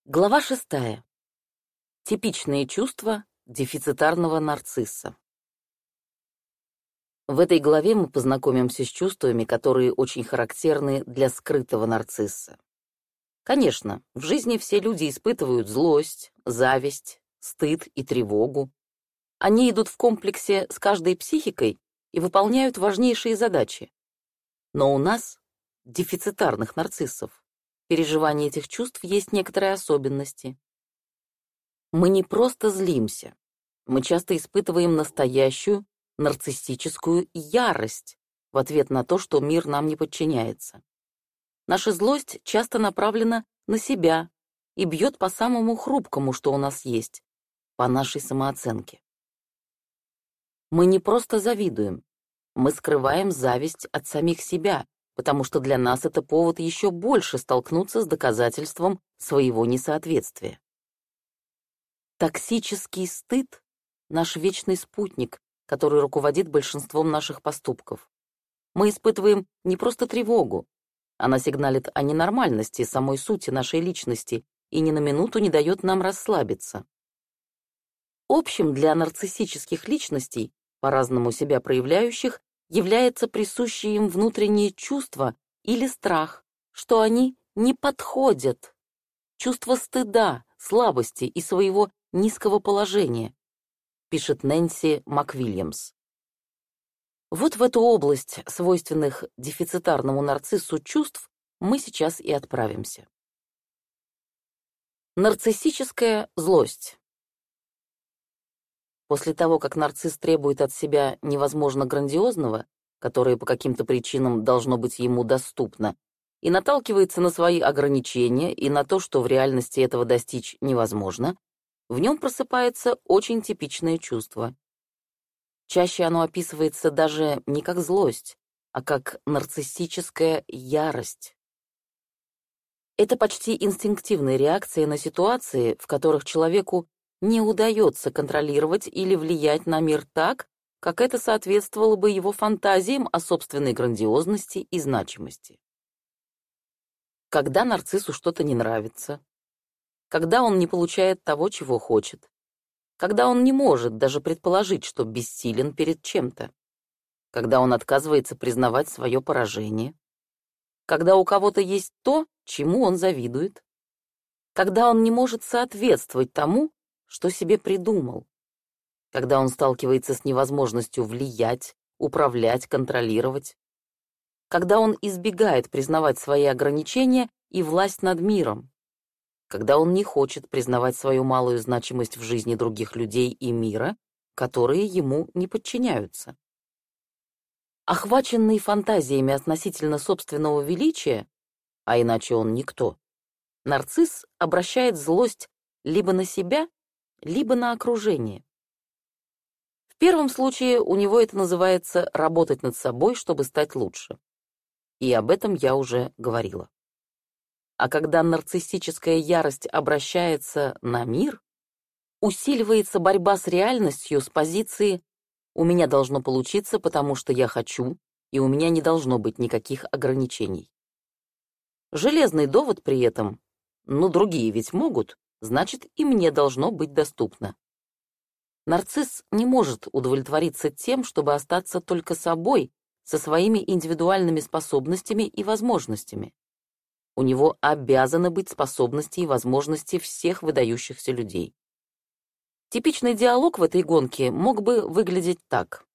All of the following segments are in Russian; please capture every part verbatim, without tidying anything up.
Глава шестая. Типичные чувства дефицитарного нарцисса. В этой главе мы познакомимся с чувствами, которые очень характерны для скрытого нарцисса. Конечно, в жизни все люди испытывают злость, зависть, стыд и тревогу. Они идут в комплексе с каждой психикой и выполняют важнейшие задачи. Но у нас, дефицитарных нарциссов, переживание этих чувств есть некоторые особенности. Мы не просто злимся, мы часто испытываем настоящую нарциссическую ярость в ответ на то, что мир нам не подчиняется. Наша злость часто направлена на себя и бьет по самому хрупкому, что у нас есть, по нашей самооценке. Мы не просто завидуем, мы скрываем зависть от самих себя, потому что для нас это повод еще больше столкнуться с доказательством своего несоответствия. Токсический стыд — наш вечный спутник, который руководит большинством наших поступков. Мы испытываем не просто тревогу, она сигналит о ненормальности самой сути нашей личности и ни на минуту не дает нам расслабиться. Общим для нарциссических личностей, по-разному себя проявляющих, является присущее им внутреннее чувство или страх, что они не подходят, чувство стыда, слабости и своего низкого положения, пишет Нэнси МакВильямс. Вот в эту область свойственных дефицитарному нарциссу чувств мы сейчас и отправимся. Нарциссическая злость. После того, как нарцисс требует от себя невозможно грандиозного, которое по каким-то причинам должно быть ему доступно, и наталкивается на свои ограничения и на то, что в реальности этого достичь невозможно, в нем просыпается очень типичное чувство. Чаще оно описывается даже не как злость, а как нарциссическая ярость. Это почти инстинктивная реакция на ситуации, в которых человеку не удается контролировать или влиять на мир так, как это соответствовало бы его фантазиям о собственной грандиозности и значимости. Когда нарциссу что-то не нравится, когда он не получает того, чего хочет, когда он не может даже предположить, что бессилен перед чем-то, когда он отказывается признавать свое поражение, когда у кого-то есть то, чему он завидует, когда он не может соответствовать тому, что себе придумал, когда он сталкивается с невозможностью влиять, управлять, контролировать, когда он избегает признавать свои ограничения и власть над миром, когда он не хочет признавать свою малую значимость в жизни других людей и мира, которые ему не подчиняются. Охваченный фантазиями относительно собственного величия, а иначе он никто, нарцисс обращает злость либо на себя, либо на окружение. В первом случае у него это называется работать над собой, чтобы стать лучше. И об этом я уже говорила. А когда нарциссическая ярость обращается на мир, усиливается борьба с реальностью с позиции «у меня должно получиться, потому что я хочу, и у меня не должно быть никаких ограничений». Железный довод при этом «ну, другие ведь могут, значит, и мне должно быть доступно». Нарцисс не может удовлетвориться тем, чтобы остаться только собой, со своими индивидуальными способностями и возможностями. У него обязаны быть способности и возможности всех выдающихся людей. Типичный диалог в этой гонке мог бы выглядеть так.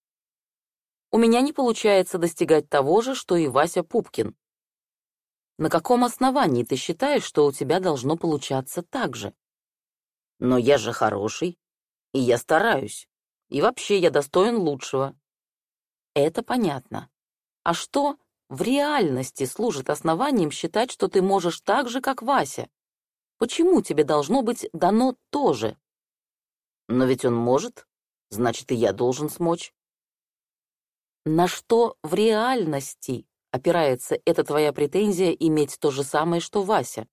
«У меня не получается достигать того же, что и Вася Пупкин. На каком основании ты считаешь, что у тебя должно получаться так же? Но я же хороший, и я стараюсь, и вообще я достоин лучшего». Это понятно. А что в реальности служит основанием считать, что ты можешь так же, как Вася? Почему тебе должно быть дано то же? Но ведь он может, значит, и я должен смочь. На что в реальности опирается эта твоя претензия иметь то же самое, что Вася?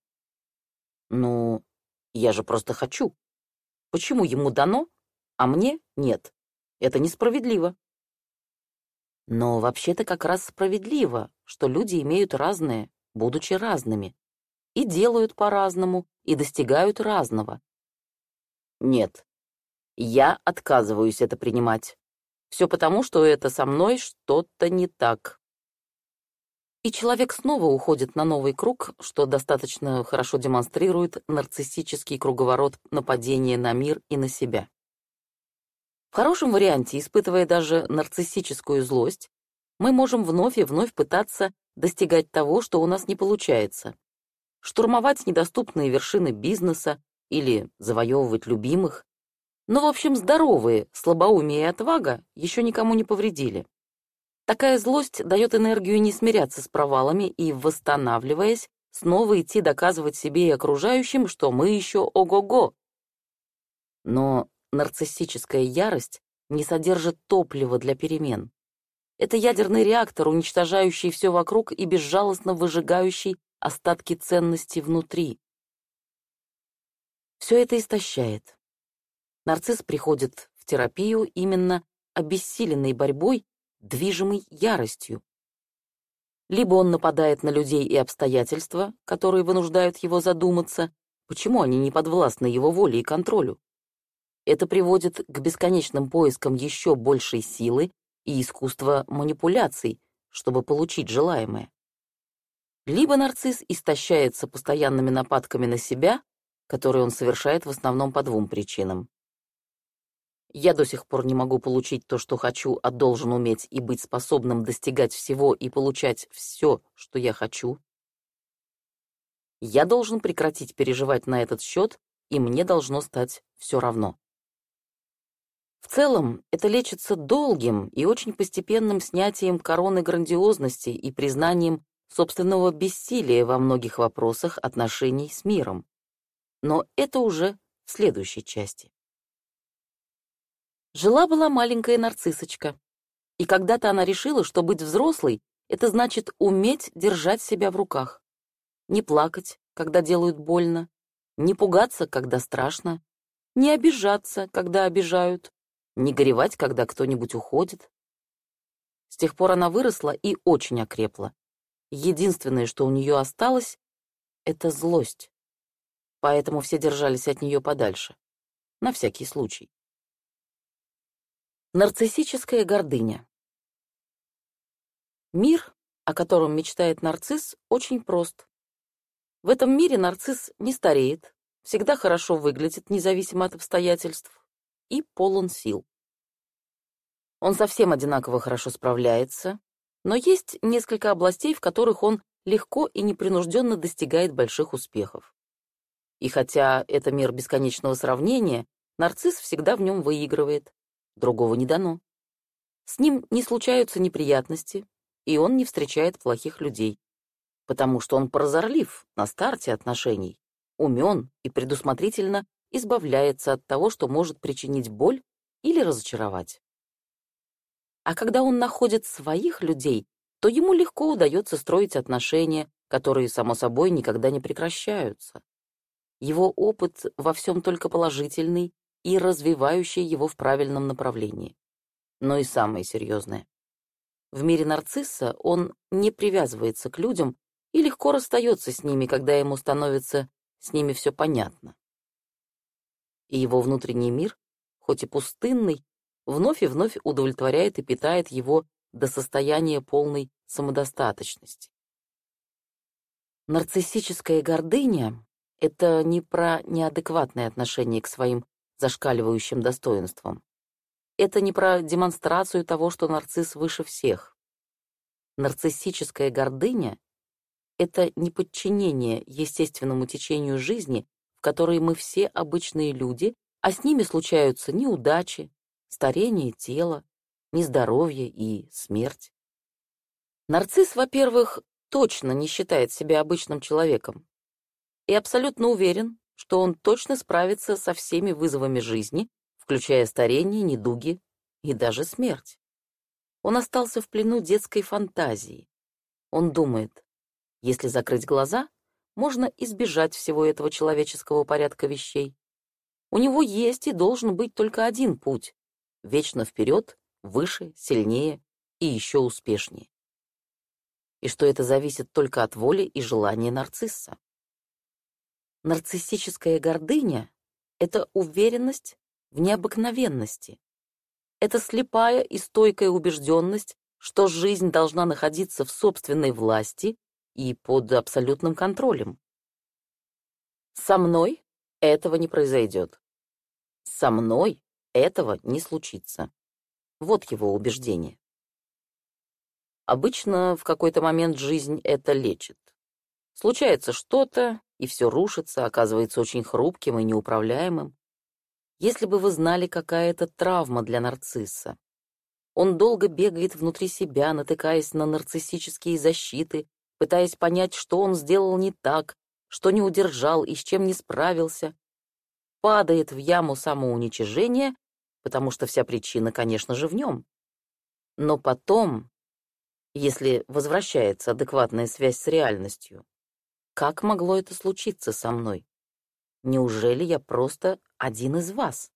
Ну, я же просто хочу. Почему ему дано, а мне нет? Это несправедливо. Но вообще-то как раз справедливо, что люди имеют разное, будучи разными. и делают по-разному, и достигают разного. Нет, я отказываюсь это принимать. Все потому, что это со мной что-то не так. И человек снова уходит на новый круг, что достаточно хорошо демонстрирует нарциссический круговорот нападения на мир и на себя. В хорошем варианте, испытывая даже нарциссическую злость, мы можем вновь и вновь пытаться достигать того, что у нас не получается, штурмовать недоступные вершины бизнеса или завоевывать любимых. Но, в общем, здоровые слабоумие и отвага еще никому не повредили. Такая злость дает энергию не смиряться с провалами и, восстанавливаясь, снова идти доказывать себе и окружающим, что мы еще ого-го. Но нарциссическая ярость не содержит топлива для перемен. Это ядерный реактор, уничтожающий все вокруг и безжалостно выжигающий остатки ценностей внутри. Все это истощает. Нарцисс приходит в терапию именно обессиленной борьбой, движимый яростью. Либо он нападает на людей и обстоятельства, которые вынуждают его задуматься, почему они не подвластны его воле и контролю. Это приводит к бесконечным поискам еще большей силы и искусства манипуляций, чтобы получить желаемое. Либо нарцисс истощается постоянными нападками на себя, которые он совершает в основном по двум причинам. Я до сих пор не могу получить то, что хочу, а должен уметь и быть способным достигать всего и получать все, что я хочу. Я должен прекратить переживать на этот счет, и мне должно стать все равно. В целом, это лечится долгим и очень постепенным снятием короны грандиозности и признанием собственного бессилия во многих вопросах отношений с миром. Но это уже в следующей части. Жила-была маленькая нарциссочка, и когда-то она решила, что быть взрослой — это значит уметь держать себя в руках, не плакать, когда делают больно, не пугаться, когда страшно, не обижаться, когда обижают, не горевать, когда кто-нибудь уходит. С тех пор она выросла и очень окрепла. Единственное, что у нее осталось, — это злость. Поэтому все держались от нее подальше, на всякий случай. Нарциссическая гордыня. Мир, о котором мечтает нарцисс, очень прост. В этом мире нарцисс не стареет, всегда хорошо выглядит, независимо от обстоятельств, и полон сил. Он совсем одинаково хорошо справляется, но есть несколько областей, в которых он легко и непринужденно достигает больших успехов. И хотя это мир бесконечного сравнения, нарцисс всегда в нем выигрывает. Другого не дано. С ним не случаются неприятности, и он не встречает плохих людей, потому что он прозорлив на старте отношений, умен и предусмотрительно избавляется от того, что может причинить боль или разочаровать. А когда он находит своих людей, то ему легко удается строить отношения, которые, само собой, никогда не прекращаются. Его опыт во всем только положительный и развивающий его в правильном направлении. Но и самое серьезное. В мире нарцисса он не привязывается к людям и легко расстается с ними, когда ему становится с ними все понятно. И его внутренний мир, хоть и пустынный, вновь и вновь удовлетворяет и питает его до состояния полной самодостаточности. Нарциссическая гордыня — это не про неадекватное отношение к своим зашкаливающим достоинствам. Это не про демонстрацию того, что нарцисс выше всех. Нарциссическая гордыня — это не подчинение естественному течению жизни, в которой мы все обычные люди, а с ними случаются неудачи, старение тела, нездоровье и смерть. Нарцисс, во-первых, точно не считает себя обычным человеком и абсолютно уверен, что он точно справится со всеми вызовами жизни, включая старение, недуги и даже смерть. Он остался в плену детской фантазии. Он думает, если закрыть глаза, можно избежать всего этого человеческого порядка вещей. У него есть и должен быть только один путь — вечно вперед, выше, сильнее и еще успешнее. И что это зависит только от воли и желания нарцисса. Нарциссическая гордыня — это уверенность в необыкновенности. Это слепая и стойкая убежденность, что жизнь должна находиться в собственной власти и под абсолютным контролем. Со мной этого не произойдет. Со мной этого не случится. Вот его убеждение. Обычно в какой-то момент жизнь это лечит. Случается что-то, и все рушится, оказывается очень хрупким и неуправляемым. Если бы вы знали, какая это травма для нарцисса. Он долго бегает внутри себя, натыкаясь на нарциссические защиты, пытаясь понять, что он сделал не так, что не удержал и с чем не справился. Падает в яму самоуничижения, потому что вся причина, конечно же, в нем. Но потом, если возвращается адекватная связь с реальностью, как могло это случиться со мной? Неужели я просто один из вас?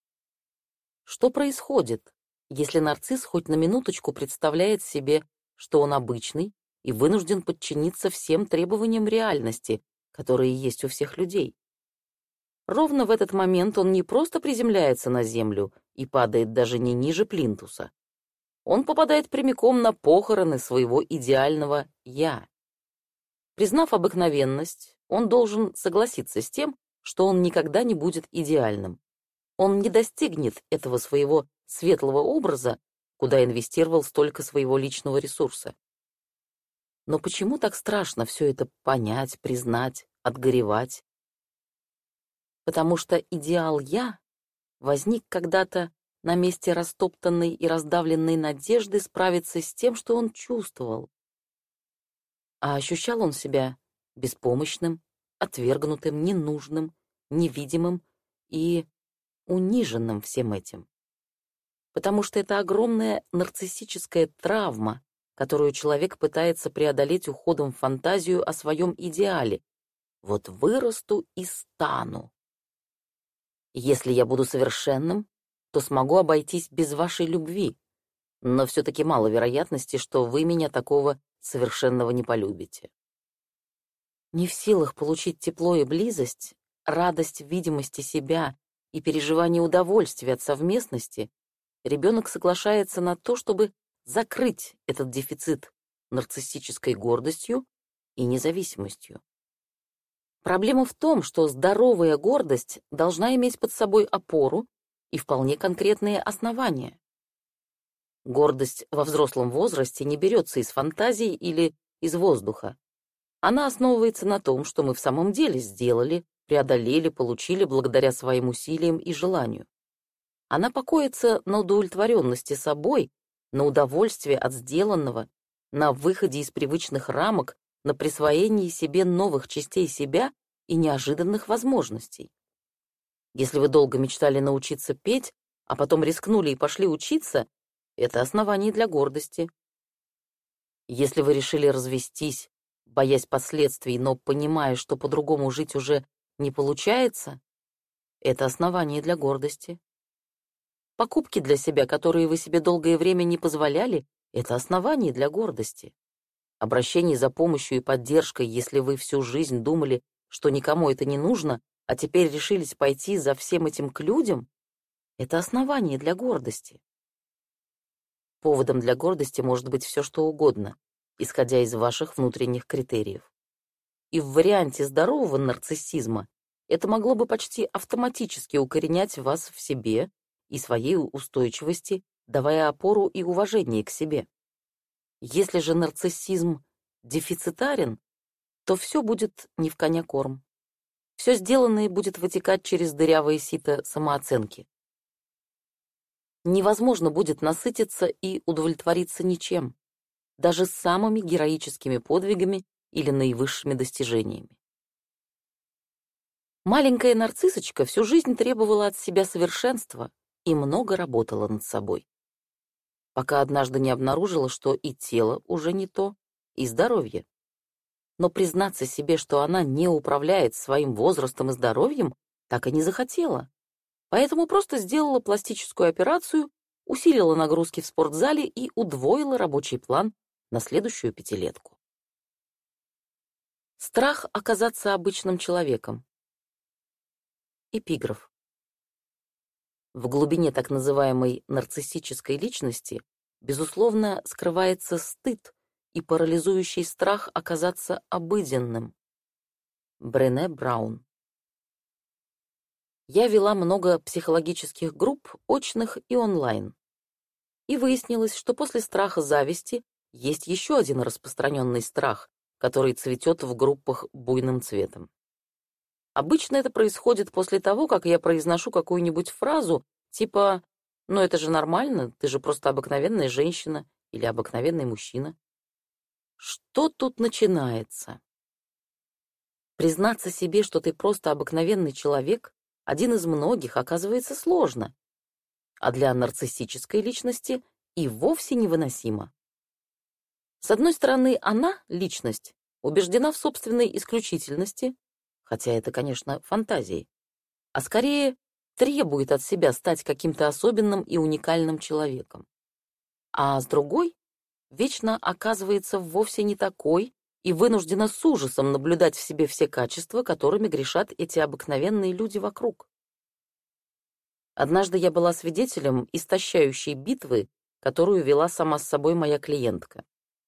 Что происходит, если нарцисс хоть на минуточку представляет себе, что он обычный и вынужден подчиниться всем требованиям реальности, которые есть у всех людей? Ровно в этот момент он не просто приземляется на землю и падает даже не ниже плинтуса. Он попадает прямиком на похороны своего идеального «я». Признав обыкновенность, он должен согласиться с тем, что он никогда не будет идеальным. Он не достигнет этого своего светлого образа, куда инвестировал столько своего личного ресурса. Но почему так страшно все это понять, признать, отгоревать? Потому что идеал «я» возник когда-то на месте растоптанной и раздавленной надежды справиться с тем, что он чувствовал. А ощущал он себя беспомощным, отвергнутым, ненужным, невидимым и униженным всем этим. Потому что это огромная нарциссическая травма, которую человек пытается преодолеть уходом в фантазию о своем идеале. Вот вырасту и стану. Если я буду совершенным, то смогу обойтись без вашей любви, но все-таки мало вероятности, что вы меня такого совершенного не полюбите. Не в силах получить тепло и близость, радость видимости себя и переживание удовольствия от совместности, ребенок соглашается на то, чтобы закрыть этот дефицит нарциссической гордостью и независимостью. Проблема в том, что здоровая гордость должна иметь под собой опору и вполне конкретные основания. Гордость во взрослом возрасте не берется из фантазий или из воздуха. Она основывается на том, что мы в самом деле сделали, преодолели, получили благодаря своим усилиям и желанию. Она покоится на удовлетворенности собой, на удовольствии от сделанного, на выходе из привычных рамок, на присвоении себе новых частей себя и неожиданных возможностей. Если вы долго мечтали научиться петь, а потом рискнули и пошли учиться, это основание для гордости. Если вы решили развестись, боясь последствий, но понимая, что по-другому жить уже не получается, это основание для гордости. Покупки для себя, которые вы себе долгое время не позволяли, это основание для гордости. Обращение за помощью и поддержкой, если вы всю жизнь думали, что никому это не нужно, а теперь решились пойти за всем этим к людям, это основание для гордости. Поводом для гордости может быть все, что угодно, исходя из ваших внутренних критериев. И в варианте здорового нарциссизма это могло бы почти автоматически укоренять вас в себе и своей устойчивости, давая опору и уважение к себе. Если же нарциссизм дефицитарен, то все будет не в коня корм. Все сделанное будет вытекать через дырявое сито самооценки. Невозможно будет насытиться и удовлетвориться ничем, даже самыми героическими подвигами или наивысшими достижениями. Маленькая нарциссочка всю жизнь требовала от себя совершенства и много работала над собой, пока однажды не обнаружила, что и тело уже не то, и здоровье. Но признаться себе, что она не управляет своим возрастом и здоровьем, так и не захотела. Поэтому просто сделала пластическую операцию, усилила нагрузки в спортзале и удвоила рабочий план на следующую пятилетку. Страх оказаться обычным человеком Эпиграф. В глубине так называемой нарциссической личности, безусловно, скрывается стыд и парализующий страх оказаться обыденным. Брене Браун. Я вела много психологических групп, очных и онлайн. И выяснилось, что после страха зависти есть еще один распространенный страх, который цветет в группах буйным цветом. Обычно это происходит после того, как я произношу какую-нибудь фразу типа «Ну это же нормально, ты же просто обыкновенная женщина или обыкновенный мужчина». Что тут начинается? Признаться себе, что ты просто обыкновенный человек, один из многих, оказывается сложно, а для нарциссической личности и вовсе невыносимо. С одной стороны, она, личность, убеждена в собственной исключительности, хотя это, конечно, фантазии, а скорее требует от себя стать каким-то особенным и уникальным человеком. А с другой, вечно оказывается вовсе не такой и вынуждена с ужасом наблюдать в себе все качества, которыми грешат эти обыкновенные люди вокруг. Однажды я была свидетелем истощающей битвы, которую вела сама с собой моя клиентка.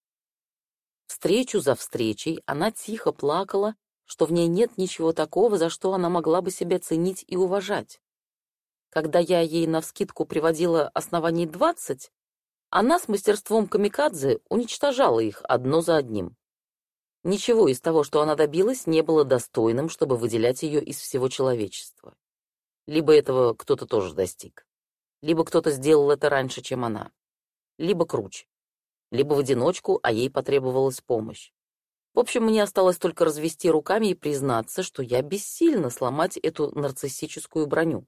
Встречу за встречей она тихо плакала, что в ней нет ничего такого, за что она могла бы себя ценить и уважать. Когда я ей навскидку приводила оснований двадцать, она с мастерством камикадзе уничтожала их одно за одним. Ничего из того, что она добилась, не было достойным, чтобы выделять ее из всего человечества. Либо этого кто-то тоже достиг, либо кто-то сделал это раньше, чем она, либо круче, либо в одиночку, а ей потребовалась помощь. В общем, мне осталось только развести руками и признаться, что я бессильна сломать эту нарциссическую броню.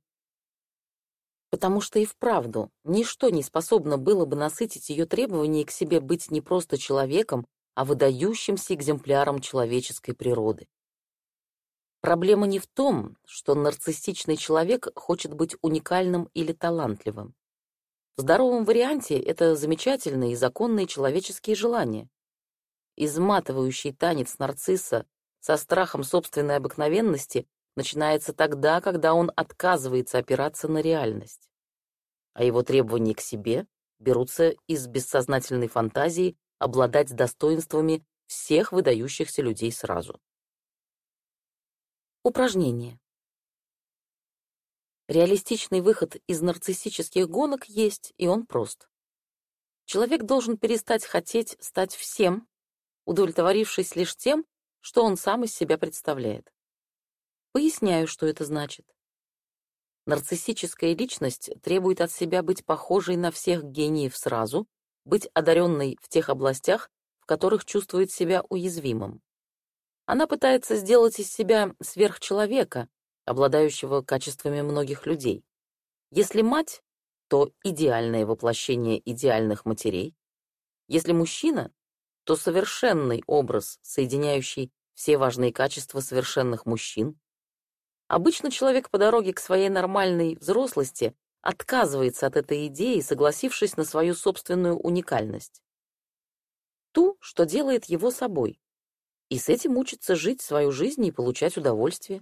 Потому что и вправду ничто не способно было бы насытить ее требование к себе быть не просто человеком, а выдающимся экземпляром человеческой природы. Проблема не в том, что нарциссичный человек хочет быть уникальным или талантливым. В здоровом варианте это замечательные и законные человеческие желания. Изматывающий танец нарцисса со страхом собственной обыкновенности начинается тогда, когда он отказывается опираться на реальность. А его требования к себе берутся из бессознательной фантазии обладать достоинствами всех выдающихся людей сразу. Упражнение. Реалистичный выход из нарциссических гонок есть, и он прост. Человек должен перестать хотеть стать всем, удовлетворившись лишь тем, что он сам из себя представляет. Поясняю, что это значит. Нарциссическая личность требует от себя быть похожей на всех гениев сразу, быть одаренной в тех областях, в которых чувствует себя уязвимым. Она пытается сделать из себя сверхчеловека, обладающего качествами многих людей. Если мать, то идеальное воплощение идеальных матерей. Если мужчина, то совершенный образ, соединяющий все важные качества совершенных мужчин. Обычно человек по дороге к своей нормальной взрослости отказывается от этой идеи, согласившись на свою собственную уникальность. Ту, что делает его собой. И с этим учится жить свою жизнь и получать удовольствие.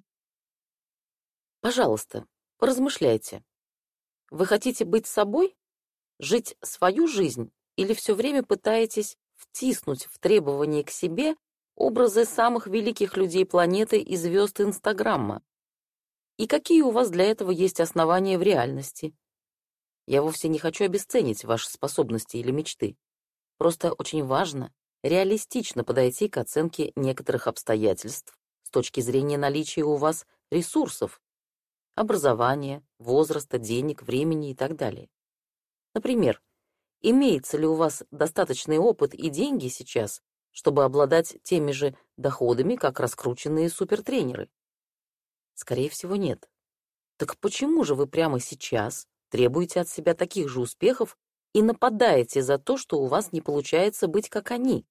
Пожалуйста, поразмышляйте. Вы хотите быть собой? Жить свою жизнь? Или все время пытаетесь втиснуть в требования к себе образы самых великих людей планеты и звезд Инстаграма? И какие у вас для этого есть основания в реальности? Я вовсе не хочу обесценить ваши способности или мечты. Просто очень важно реалистично подойти к оценке некоторых обстоятельств с точки зрения наличия у вас ресурсов, образования, возраста, денег, времени и так далее. Например, имеется ли у вас достаточный опыт и деньги сейчас, чтобы обладать теми же доходами, как раскрученные супертренеры? Скорее всего, нет. Так почему же вы прямо сейчас требуете от себя таких же успехов и нападаете за то, что у вас не получается быть как они?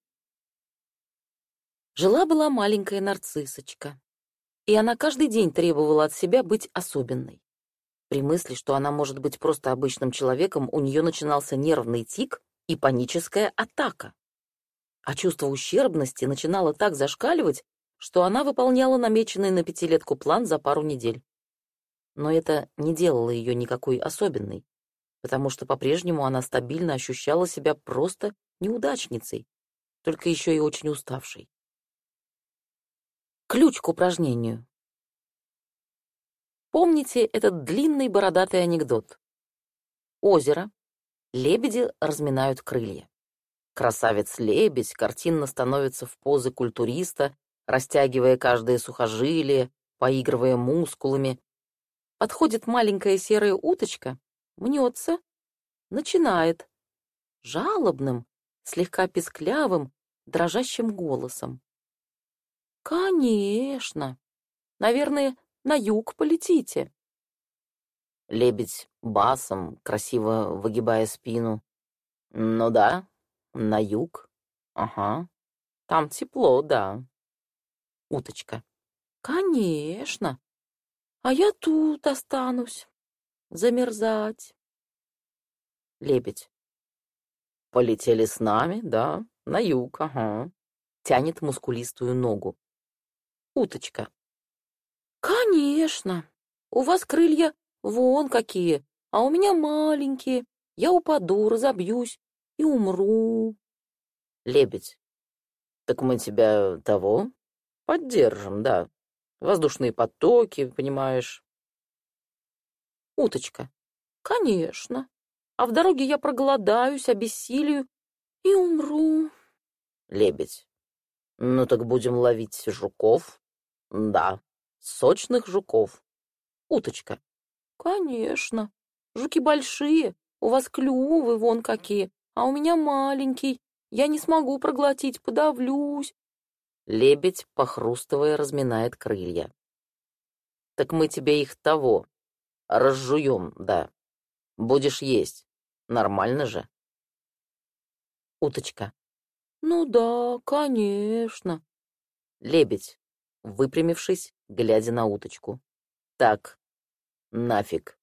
Жила-была маленькая нарциссочка, и она каждый день требовала от себя быть особенной. При мысли, что она может быть просто обычным человеком, у нее начинался нервный тик и паническая атака. А чувство ущербности начинало так зашкаливать, что она выполняла намеченный на пятилетку план за пару недель. Но это не делало ее никакой особенной, потому что по-прежнему она стабильно ощущала себя просто неудачницей, только еще и очень уставшей. Ключ к упражнению. Помните этот длинный бородатый анекдот? Озеро. Лебеди разминают крылья. Красавец-лебедь картинно становится в позы культуриста, растягивая каждое сухожилие, поигрывая мускулами. Подходит маленькая серая уточка, мнется, начинает жалобным, слегка писклявым, дрожащим голосом. «Конечно! Наверное, на юг полетите». Лебедь басом, красиво выгибая спину. «Ну да, на юг. Ага. Там тепло, да». Уточка. «Конечно. А я тут останусь. Замерзать». Лебедь. «Полетели с нами, да, на юг, ага». Тянет мускулистую ногу. Уточка. «Конечно. У вас крылья вон какие, а у меня маленькие. Я упаду, разобьюсь и умру». Лебедь. «Так мы тебя того поддержим, да. Воздушные потоки, понимаешь». Уточка. «Конечно. А в дороге я проголодаюсь, обессилию и умру». Лебедь. «Ну так будем ловить жуков?» «Да, сочных жуков». Уточка. «Конечно. Жуки большие, у вас клювы вон какие, а у меня маленький. Я не смогу проглотить, подавлюсь». Лебедь, похрустывая, разминает крылья. «Так мы тебе их того, разжуем, да. Будешь есть. Нормально же?» Уточка. «Ну да, конечно». Лебедь, выпрямившись, глядя на уточку. «Так, нафиг».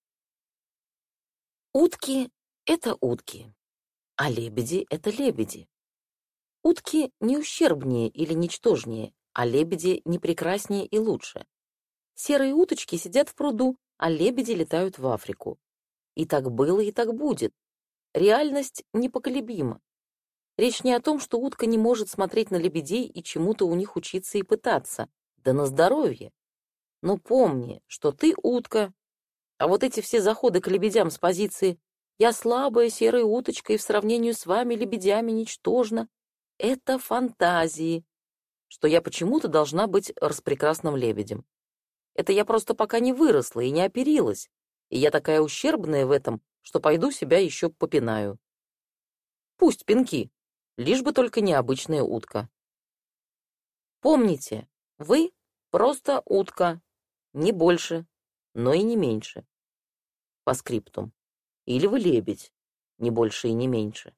Утки — это утки, а лебеди — это лебеди. Утки не ущербнее или ничтожнее, а лебеди не прекраснее и лучше. Серые уточки сидят в пруду, а лебеди летают в Африку. И так было, и так будет. Реальность непоколебима. Речь не о том, что утка не может смотреть на лебедей и чему-то у них учиться и пытаться. Да на здоровье. Но помни, что ты утка, а вот эти все заходы к лебедям с позиции «я слабая серая уточка и в сравнении с вами, лебедями, ничтожна» — это фантазии, что я почему-то должна быть распрекрасным лебедем. Это я просто пока не выросла и не оперилась, и я такая ущербная в этом, что пойду себя еще попинаю. Пусть пинки, лишь бы только необычная утка. Помните, вы просто утка, не больше, но и не меньше. По скриптум. Или вы лебедь, не больше и не меньше.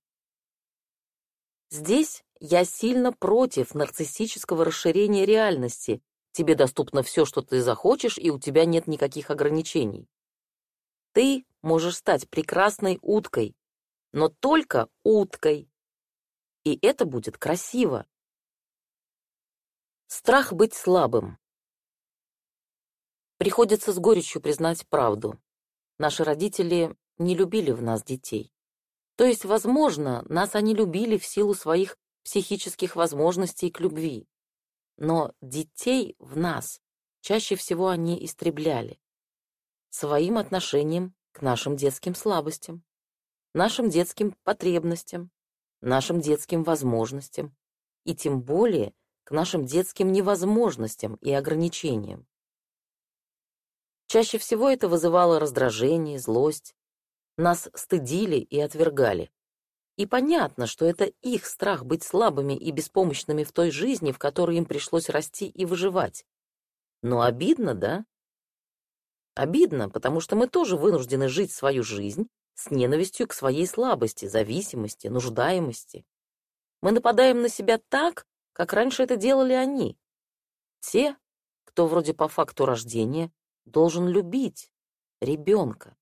Здесь я сильно против нарциссического расширения реальности. Тебе доступно все, что ты захочешь, и у тебя нет никаких ограничений. Ты можешь стать прекрасной уткой, но только уткой. И это будет красиво. Страх быть слабым. Приходится с горечью признать правду. Наши родители не любили в нас детей. То есть, возможно, нас они любили в силу своих психических возможностей к любви. Но детей в нас чаще всего они истребляли своим отношением к нашим детским слабостям, нашим детским потребностям, нашим детским возможностям и тем более к нашим детским невозможностям и ограничениям. Чаще всего это вызывало раздражение, злость. Нас стыдили и отвергали. И понятно, что это их страх быть слабыми и беспомощными в той жизни, в которой им пришлось расти и выживать. Но обидно, да? Обидно, потому что мы тоже вынуждены жить свою жизнь с ненавистью к своей слабости, зависимости, нуждаемости. Мы нападаем на себя так, как раньше это делали они. Те, кто вроде по факту рождения должен любить ребенка.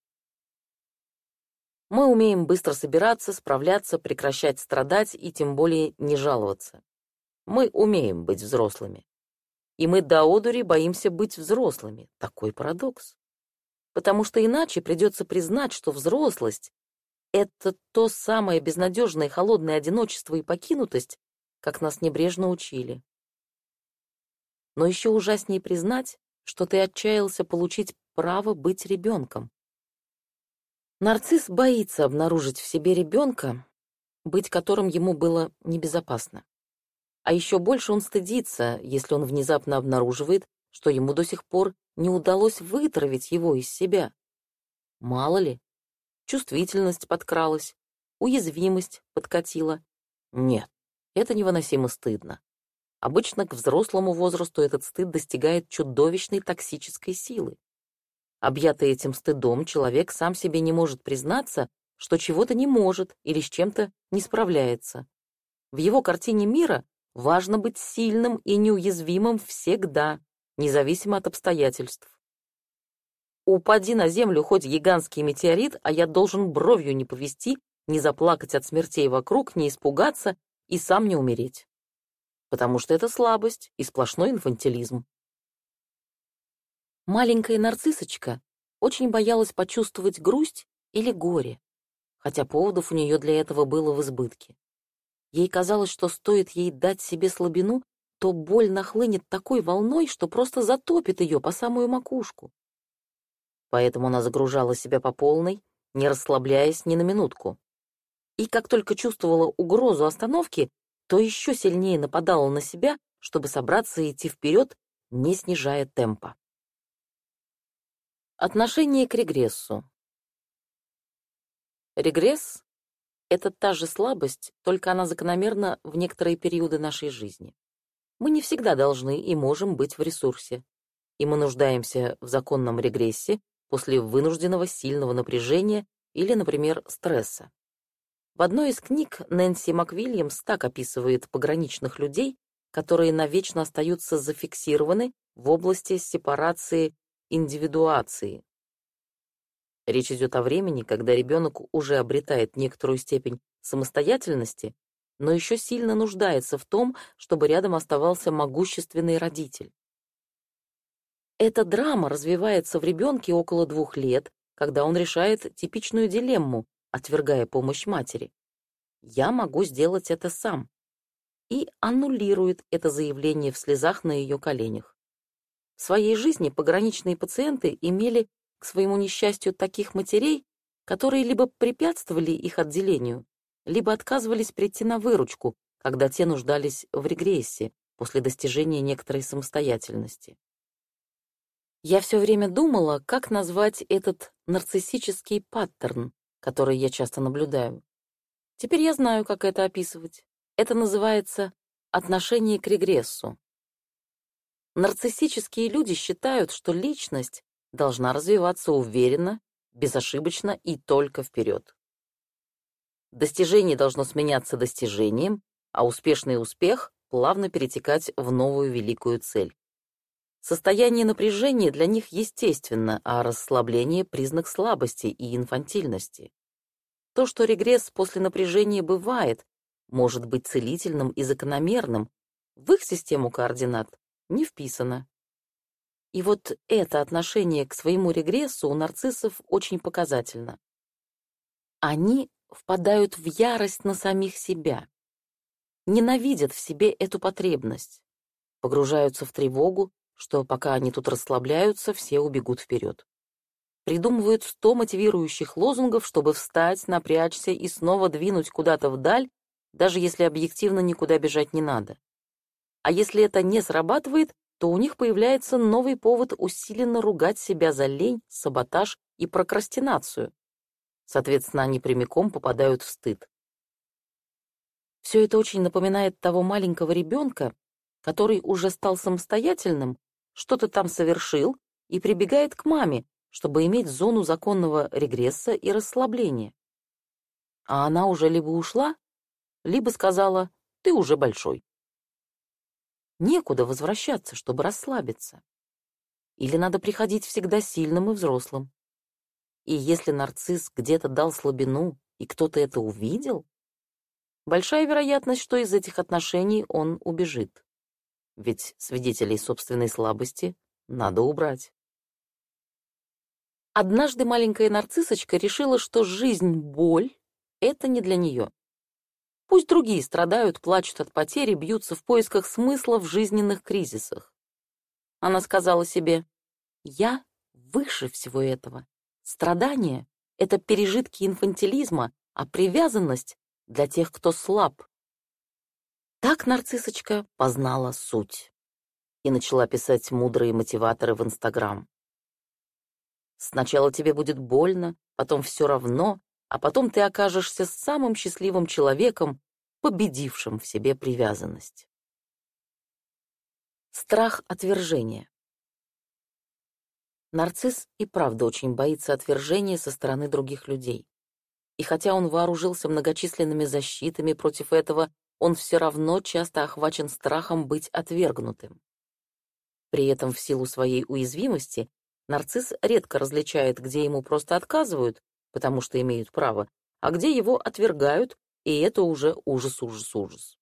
Мы умеем быстро собираться, справляться, прекращать страдать и тем более не жаловаться. Мы умеем быть взрослыми. И мы до одури боимся быть взрослыми. Такой парадокс. потому что иначе придется признать, что взрослость — это то самое безнадежное холодное одиночество и покинутость, как нас небрежно учили. Но еще ужаснее признать, что ты отчаялся получить право быть ребенком. Нарцисс боится обнаружить в себе ребенка, быть которым ему было небезопасно. А еще больше он стыдится, если он внезапно обнаруживает, что ему до сих пор не удалось вытравить его из себя. Мало ли, чувствительность подкралась, уязвимость подкатила. Нет, это невыносимо стыдно. Обычно к взрослому возрасту этот стыд достигает чудовищной токсической силы. Объятый этим стыдом, человек сам себе не может признаться, что чего-то не может или с чем-то не справляется. В его картине мира важно быть сильным и неуязвимым всегда, независимо от обстоятельств. Упади на землю хоть гигантский метеорит, а я должен бровью не повести, не заплакать от смертей вокруг, не испугаться и сам не умереть. Потому что это слабость и сплошной инфантилизм. Маленькая нарциссочка очень боялась почувствовать грусть или горе, хотя поводов у нее для этого было в избытке. Ей казалось, что стоит ей дать себе слабину, то боль нахлынет такой волной, что просто затопит ее по самую макушку. Поэтому она загружала себя по полной, не расслабляясь ни на минутку. И как только чувствовала угрозу остановки, то еще сильнее нападала на себя, чтобы собраться и идти вперед, не снижая темпа. Отношение к регрессу. Регресс — это та же слабость, только она закономерна в некоторые периоды нашей жизни. Мы не всегда должны и можем быть в ресурсе, и мы нуждаемся в законном регрессе после вынужденного сильного напряжения или, например, стресса. В одной из книг Нэнси МакВильямс так описывает пограничных людей, которые навечно остаются зафиксированы в области сепарации индивидуации. Речь идет о времени, когда ребенок уже обретает некоторую степень самостоятельности, но еще сильно нуждается в том, чтобы рядом оставался могущественный родитель. Эта драма развивается в ребенке около двух лет, когда он решает типичную дилемму, отвергая помощь матери. «Я могу сделать это сам», и аннулирует это заявление в слезах на ее коленях. В своей жизни пограничные пациенты имели, к своему несчастью, таких матерей, которые либо препятствовали их отделению, либо отказывались прийти на выручку, когда те нуждались в регрессе после достижения некоторой самостоятельности. Я все время думала, как назвать этот нарциссический паттерн, который я часто наблюдаю. Теперь я знаю, как это описывать. Это называется отношение к регрессу. Нарциссические люди считают, что личность должна развиваться уверенно, безошибочно и только вперед. Достижение должно сменяться достижением, а успешный успех плавно перетекать в новую великую цель. Состояние напряжения для них естественно, а расслабление — признак слабости и инфантильности. То, что регресс после напряжения бывает, может быть целительным и закономерным, в их систему координат не вписано. И вот это отношение к своему регрессу у нарциссов очень показательно. Они впадают в ярость на самих себя, ненавидят в себе эту потребность, погружаются в тревогу, что пока они тут расслабляются, все убегут вперед. Придумывают сто мотивирующих лозунгов, чтобы встать, напрячься и снова двинуть куда-то вдаль, даже если объективно никуда бежать не надо. А если это не срабатывает, то у них появляется новый повод усиленно ругать себя за лень, саботаж и прокрастинацию. Соответственно, они прямиком попадают в стыд. Все это очень напоминает того маленького ребенка, который уже стал самостоятельным, что-то там совершил и прибегает к маме, чтобы иметь зону законного регресса и расслабления. А она уже либо ушла, либо сказала: «Ты уже большой». Некуда возвращаться, чтобы расслабиться. Или надо приходить всегда сильным и взрослым. И если нарцисс где-то дал слабину, и кто-то это увидел, большая вероятность, что из этих отношений он убежит. Ведь свидетелей собственной слабости надо убрать. Однажды маленькая нарциссочка решила, что жизнь — боль — это не для нее. Пусть другие страдают, плачут от потери, бьются в поисках смысла в жизненных кризисах. Она сказала себе: «Я выше всего этого. Страдание — это пережитки инфантилизма, а привязанность — для тех, кто слаб». Так нарциссочка познала суть и начала писать мудрые мотиваторы в Инстаграм. Сначала тебе будет больно, потом все равно, а потом ты окажешься самым счастливым человеком, победившим в себе привязанность. Страх отвержения. Нарцисс и правда очень боится отвержения со стороны других людей. И хотя он вооружился многочисленными защитами против этого, он все равно часто охвачен страхом быть отвергнутым. При этом в силу своей уязвимости нарцисс редко различает, где ему просто отказывают, потому что имеют право, а где его отвергают, и это уже ужас-ужас-ужас.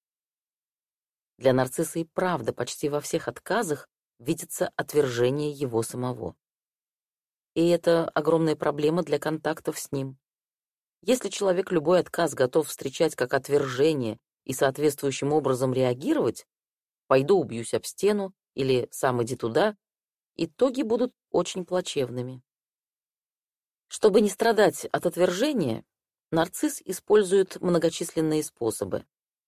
Для нарцисса и правда почти во всех отказах видится отвержение его самого. И это огромная проблема для контактов с ним. Если человек любой отказ готов встречать как отвержение и соответствующим образом реагировать, «пойду убьюсь об стену» или «сам иди туда», итоги будут очень плачевными. Чтобы не страдать от отвержения, нарцисс использует многочисленные способы.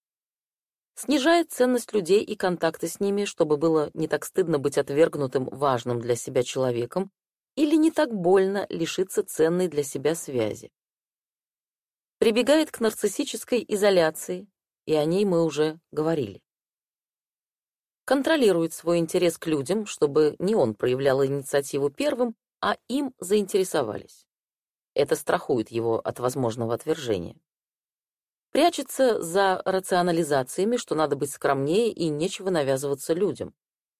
Снижает ценность людей и контакты с ними, чтобы было не так стыдно быть отвергнутым важным для себя человеком или не так больно лишиться ценной для себя связи. Прибегает к нарциссической изоляции, и о ней мы уже говорили. Контролирует свой интерес к людям, чтобы не он проявлял инициативу первым, а им заинтересовались. Это страхует его от возможного отвержения. Прячется за рационализациями, что надо быть скромнее и нечего навязываться людям.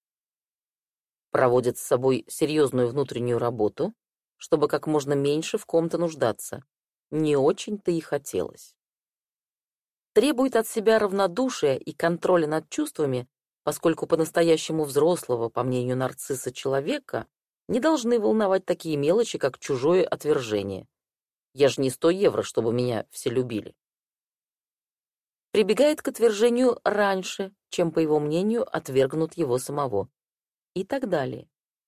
Проводит с собой серьезную внутреннюю работу, чтобы как можно меньше в ком-то нуждаться. Не очень-то и хотелось. Требует от себя равнодушия и контроля над чувствами, поскольку по-настоящему взрослого, по мнению нарцисса, человека не должны волновать такие мелочи, как чужое отвержение. Я же не сто евро, чтобы меня все любили. Прибегает к отвержению раньше, чем, по его мнению, отвергнут его самого. И так далее.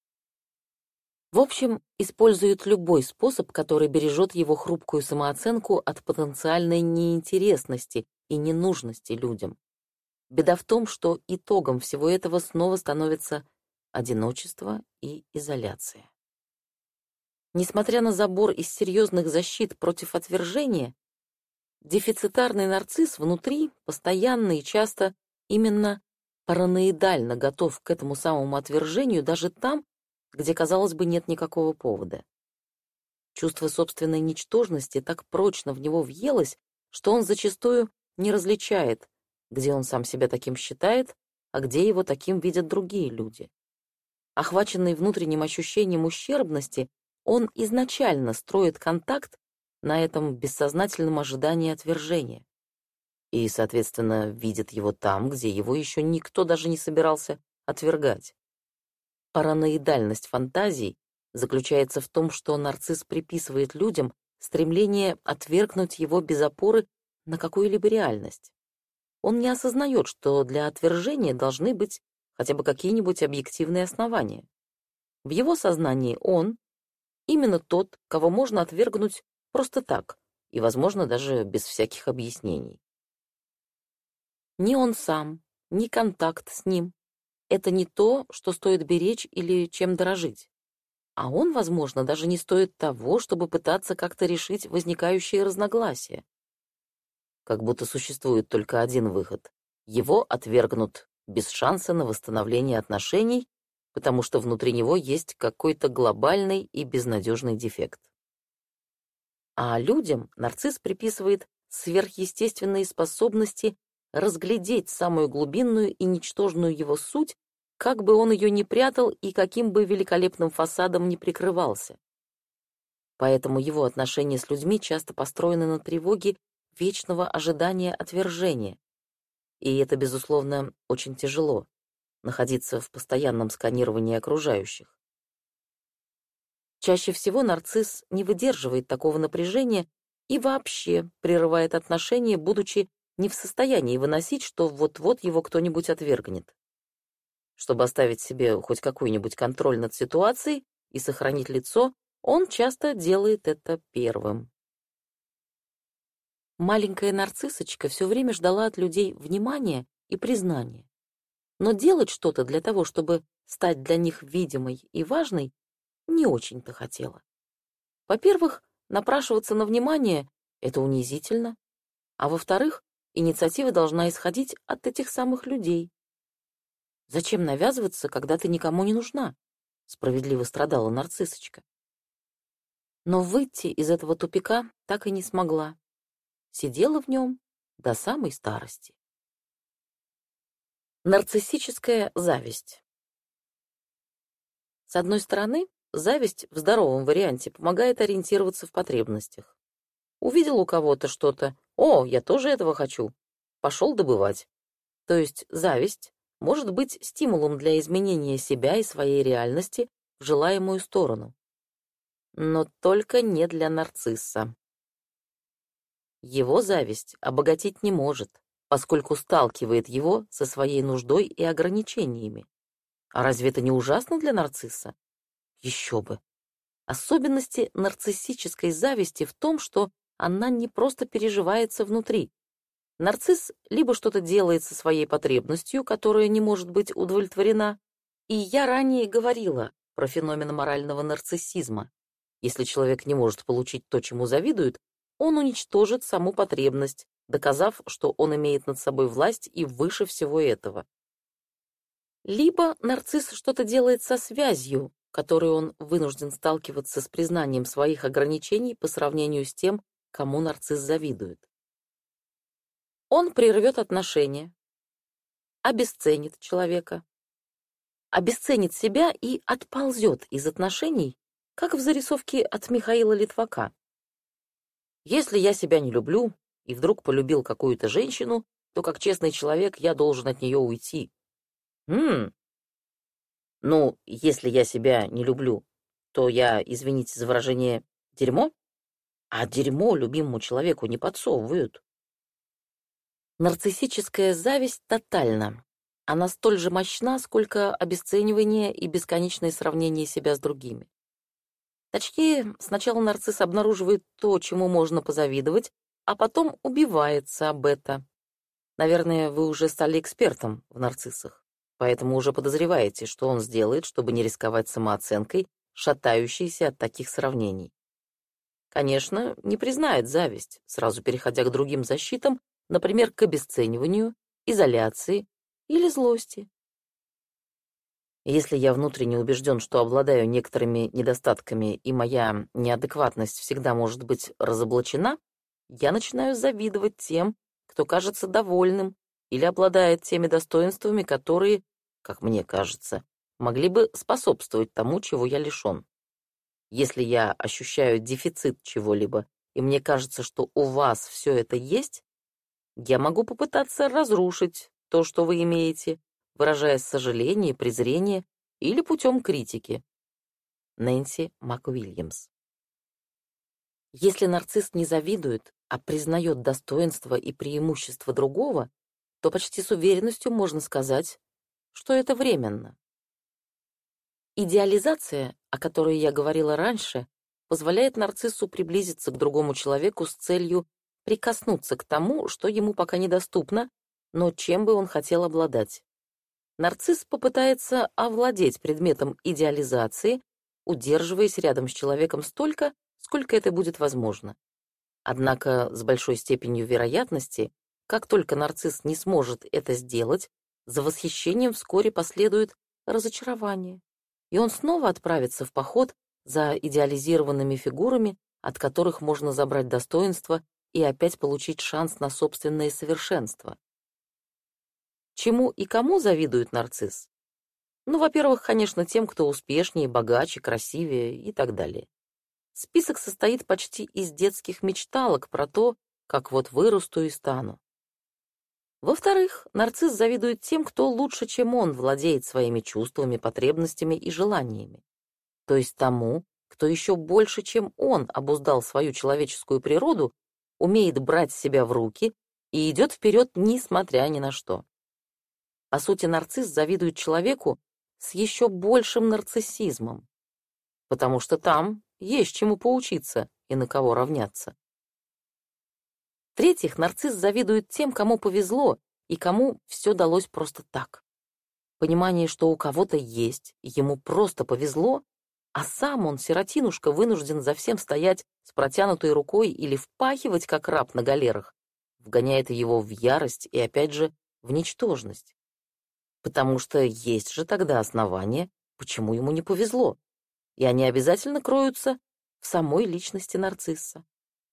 В общем, использует любой способ, который бережет его хрупкую самооценку от потенциальной неинтересности и ненужности людям. Беда в том, что итогом всего этого снова становится одиночество и изоляция. Несмотря на забор из серьезных защит против отвержения, дефицитарный нарцисс внутри постоянно и часто именно параноидально готов к этому самому отвержению даже там, где, казалось бы, нет никакого повода. Чувство собственной ничтожности так прочно в него въелось, что он зачастую не различает, где он сам себя таким считает, а где его таким видят другие люди. Охваченный внутренним ощущением ущербности, он изначально строит контакт на этом бессознательном ожидании отвержения и, соответственно, видит его там, где его еще никто даже не собирался отвергать. Параноидальность фантазий заключается в том, что нарцисс приписывает людям стремление отвергнуть его без опоры на какую-либо реальность. Он не осознает, что для отвержения должны быть хотя бы какие-нибудь объективные основания. В его сознании он именно тот, кого можно отвергнуть просто так, и, возможно, даже без всяких объяснений. Ни он сам, ни контакт с ним — это не то, что стоит беречь или чем дорожить. А он, возможно, даже не стоит того, чтобы пытаться как-то решить возникающие разногласия. Как будто существует только один выход. Его отвергнут без шанса на восстановление отношений, потому что внутри него есть какой-то глобальный и безнадежный дефект. А людям нарцисс приписывает сверхъестественные способности разглядеть самую глубинную и ничтожную его суть, как бы он ее ни прятал и каким бы великолепным фасадом ни прикрывался. Поэтому его отношения с людьми часто построены на тревоге вечного ожидания отвержения. И это, безусловно, очень тяжело — находиться в постоянном сканировании окружающих. Чаще всего нарцисс не выдерживает такого напряжения и вообще прерывает отношения, будучи не в состоянии выносить, что вот-вот его кто-нибудь отвергнет. Чтобы оставить себе хоть какой-нибудь контроль над ситуацией и сохранить лицо, он часто делает это первым. Маленькая нарциссочка все время ждала от людей внимания и признания. Но делать что-то для того, чтобы стать для них видимой и важной, не очень-то хотела. Во-первых, напрашиваться на внимание — это унизительно, а во-вторых, инициатива должна исходить от этих самых людей. «Зачем навязываться, когда ты никому не нужна?» — справедливо страдала нарциссочка. Но выйти из этого тупика так и не смогла. Сидела в нем до самой старости. Нарциссическая зависть. С одной стороны, зависть в здоровом варианте помогает ориентироваться в потребностях. Увидел у кого-то что-то, «О, я тоже этого хочу», пошел добывать. То есть зависть может быть стимулом для изменения себя и своей реальности в желаемую сторону. Но только не для нарцисса. Его зависть обогатить не может, поскольку сталкивает его со своей нуждой и ограничениями. А разве это не ужасно для нарцисса? Еще бы. Особенности нарциссической зависти в том, что она не просто переживается внутри. Нарцисс либо что-то делает со своей потребностью, которая не может быть удовлетворена, и я ранее говорила про феномен морального нарциссизма. Если человек не может получить то, чему завидует, он уничтожит саму потребность, доказав, что он имеет над собой власть и выше всего этого. Либо нарцисс что-то делает со связью, которой он вынужден сталкиваться с признанием своих ограничений по сравнению с тем, кому нарцисс завидует. Он прервет отношения, обесценит человека, обесценит себя и отползет из отношений, как в зарисовке от Михаила Литвака. Если я себя не люблю и вдруг полюбил какую-то женщину, то как честный человек я должен от нее уйти. Хм. Ну, если я себя не люблю, то я, извините за выражение, дерьмо? А дерьмо любимому человеку не подсовывают. Нарциссическая зависть тотальна. Она столь же мощна, сколько обесценивание и бесконечное сравнение себя с другими. Точнее, сначала нарцисс обнаруживает то, чему можно позавидовать, а потом убивается об это. Наверное, вы уже стали экспертом в нарциссах, поэтому уже подозреваете, что он сделает, чтобы не рисковать самооценкой, шатающейся от таких сравнений. Конечно, не признает зависть, сразу переходя к другим защитам, например, к обесцениванию, изоляции или злости. Если я внутренне убежден, что обладаю некоторыми недостатками и моя неадекватность всегда может быть разоблачена, я начинаю завидовать тем, кто кажется довольным или обладает теми достоинствами, которые, как мне кажется, могли бы способствовать тому, чего я лишен. Если я ощущаю дефицит чего-либо, и мне кажется, что у вас все это есть, я могу попытаться разрушить то, что вы имеете, выражая сожаление, презрение или путем критики. Нэнси МакУильямс. Если нарцисс не завидует, а признает достоинства и преимущества другого, то почти с уверенностью можно сказать, что это временно. Идеализация, о которой я говорила раньше, позволяет нарциссу приблизиться к другому человеку с целью прикоснуться к тому, что ему пока недоступно, но чем бы он хотел обладать. Нарцисс попытается овладеть предметом идеализации, удерживаясь рядом с человеком столько, сколько это будет возможно. Однако с большой степенью вероятности, как только нарцисс не сможет это сделать, за восхищением вскоре последует разочарование, и он снова отправится в поход за идеализированными фигурами, от которых можно забрать достоинство и опять получить шанс на собственное совершенство. Чему и кому завидует нарцисс? Ну, во-первых, конечно, тем, кто успешнее, богаче, красивее и так далее. Список состоит почти из детских мечталок про то, как вот вырасту и стану. Во-вторых, нарцисс завидует тем, кто лучше, чем он, владеет своими чувствами, потребностями и желаниями. То есть тому, кто еще больше, чем он, обуздал свою человеческую природу, умеет брать себя в руки и идет вперед, несмотря ни на что. По сути, нарцисс завидует человеку с еще большим нарциссизмом, потому что там есть чему поучиться и на кого равняться. В-третьих, нарцисс завидует тем, кому повезло и кому все далось просто так. Понимание, что у кого-то есть, ему просто повезло, а сам он, сиротинушка, вынужден за всем стоять с протянутой рукой или впахивать, как раб на галерах, вгоняет его в ярость и, опять же, в ничтожность. Потому что есть же тогда основания, почему ему не повезло, и они обязательно кроются в самой личности нарцисса.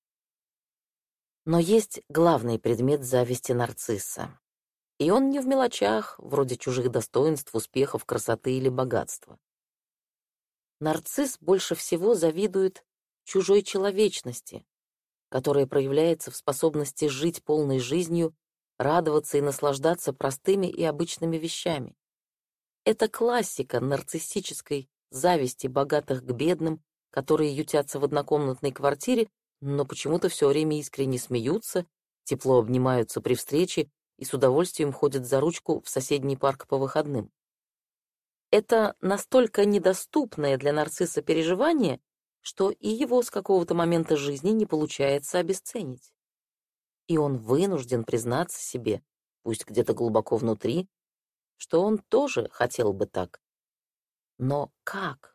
Но есть главный предмет зависти нарцисса. И он не в мелочах, вроде чужих достоинств, успехов, красоты или богатства. Нарцисс больше всего завидует чужой человечности, которая проявляется в способности жить полной жизнью, радоваться и наслаждаться простыми и обычными вещами. Это классика нарциссической зависти богатых к бедным, которые ютятся в однокомнатной квартире, но почему-то все время искренне смеются, тепло обнимаются при встрече и с удовольствием ходят за ручку в соседний парк по выходным. Это настолько недоступное для нарцисса переживание, что и его с какого-то момента жизни не получается обесценить. И он вынужден признаться себе, пусть где-то глубоко внутри, что он тоже хотел бы так. Но как?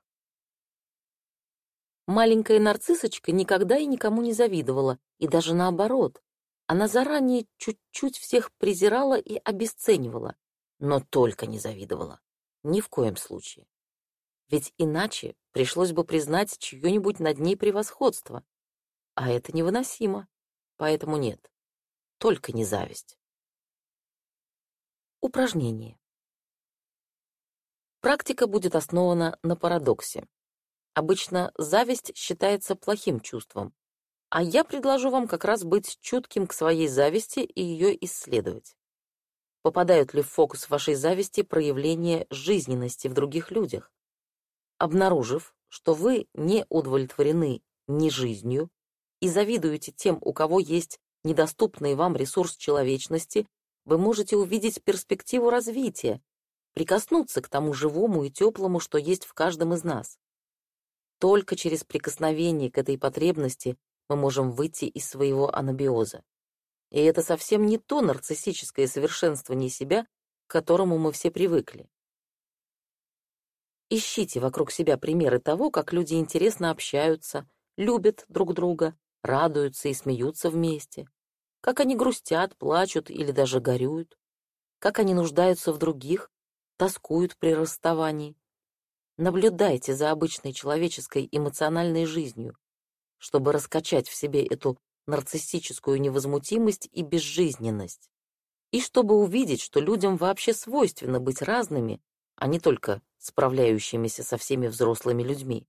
Маленькая нарциссочка никогда и никому не завидовала, и даже наоборот. Она заранее чуть-чуть всех презирала и обесценивала, но только не завидовала. Ни в коем случае. Ведь иначе пришлось бы признать чье-нибудь над ней превосходство. А это невыносимо. Поэтому нет. Только не зависть. Упражнение. Практика будет основана на парадоксе. Обычно зависть считается плохим чувством, а я предложу вам как раз быть чутким к своей зависти и ее исследовать. Попадают ли в фокус вашей зависти проявления жизненности в других людях? Обнаружив, что вы не удовлетворены ни жизнью и завидуете тем, у кого есть недоступный вам ресурс человечности, вы можете увидеть перспективу развития, прикоснуться к тому живому и теплому, что есть в каждом из нас. Только через прикосновение к этой потребности мы можем выйти из своего анабиоза. И это совсем не то нарциссическое совершенствование себя, к которому мы все привыкли. Ищите вокруг себя примеры того, как люди интересно общаются, любят друг друга, радуются и смеются вместе, как они грустят, плачут или даже горюют, как они нуждаются в других, тоскуют при расставании. Наблюдайте за обычной человеческой эмоциональной жизнью, чтобы раскачать в себе эту нарциссическую невозмутимость и безжизненность, и чтобы увидеть, что людям вообще свойственно быть разными, а не только справляющимися со всеми взрослыми людьми.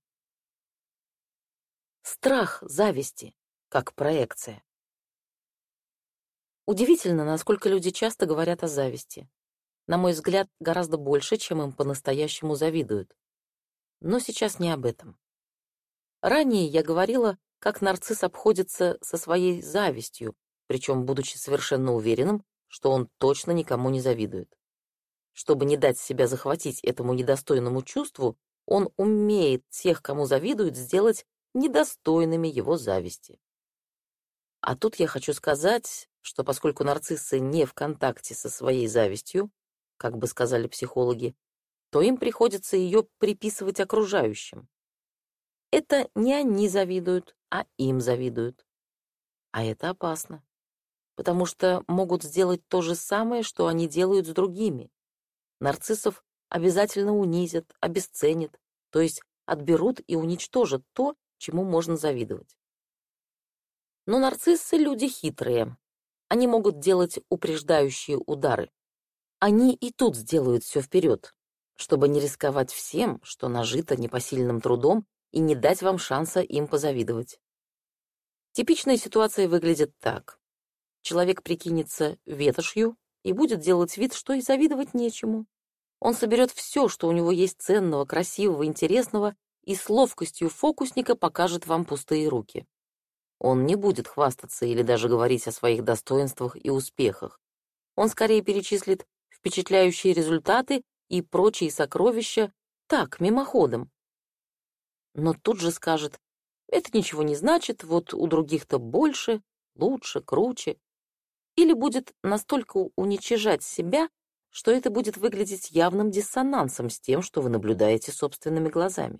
Страх зависти как проекция. Удивительно, насколько люди часто говорят о зависти. На мой взгляд, гораздо больше, чем им по-настоящему завидуют. Но сейчас не об этом. Ранее я говорила, как нарцисс обходится со своей завистью, причем будучи совершенно уверенным, что он точно никому не завидует. Чтобы не дать себя захватить этому недостойному чувству, он умеет тех, кому завидует, сделать недостойными его зависти. А тут я хочу сказать, что поскольку нарциссы не в контакте со своей завистью, как бы сказали психологи, то им приходится ее приписывать окружающим. Это не они завидуют, а им завидуют. А это опасно, потому что могут сделать то же самое, что они делают с другими. Нарциссов обязательно унизят, обесценят, то есть отберут и уничтожат то, чему можно завидовать. Но нарциссы — люди хитрые. Они могут делать упреждающие удары. Они и тут сделают все вперед, чтобы не рисковать всем, что нажито непосильным трудом, и не дать вам шанса им позавидовать. Типичная ситуация выглядит так. Человек прикинется ветошью и будет делать вид, что и завидовать нечему. Он соберет все, что у него есть ценного, красивого, интересного, и с ловкостью фокусника покажет вам пустые руки. Он не будет хвастаться или даже говорить о своих достоинствах и успехах. Он скорее перечислит впечатляющие результаты и прочие сокровища так, мимоходом. Но тут же скажет: это ничего не значит, вот у других-то больше, лучше, круче. Или будет настолько уничижать себя, что это будет выглядеть явным диссонансом с тем, что вы наблюдаете собственными глазами.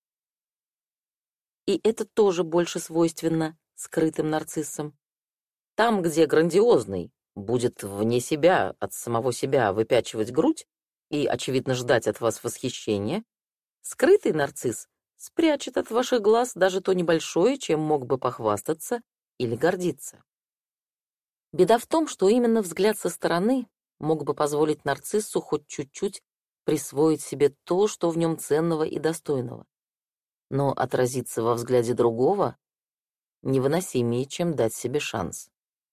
И это тоже больше свойственно скрытым нарциссам. Там, где грандиозный будет вне себя, от самого себя выпячивать грудь и, очевидно, ждать от вас восхищения, скрытый нарцисс спрячет от ваших глаз даже то небольшое, чем мог бы похвастаться или гордиться. Беда в том, что именно взгляд со стороны мог бы позволить нарциссу хоть чуть-чуть присвоить себе то, что в нем ценного и достойного. Но отразиться во взгляде другого невыносимее, чем дать себе шанс.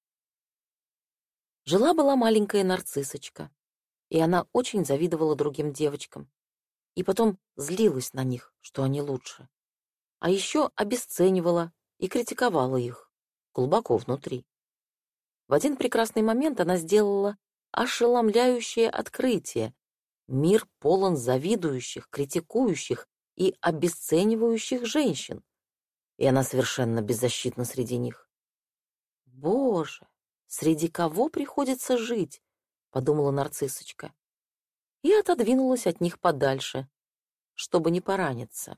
Жила-была маленькая нарциссочка, и она очень завидовала другим девочкам, и потом злилась на них, что они лучше, а еще обесценивала и критиковала их глубоко внутри. В один прекрасный момент она сделала ошеломляющее открытие. Мир полон завидующих, критикующих и обесценивающих женщин, и она совершенно беззащитна среди них. «Боже, среди кого приходится жить?» — подумала нарциссочка, и отодвинулась от них подальше, чтобы не пораниться.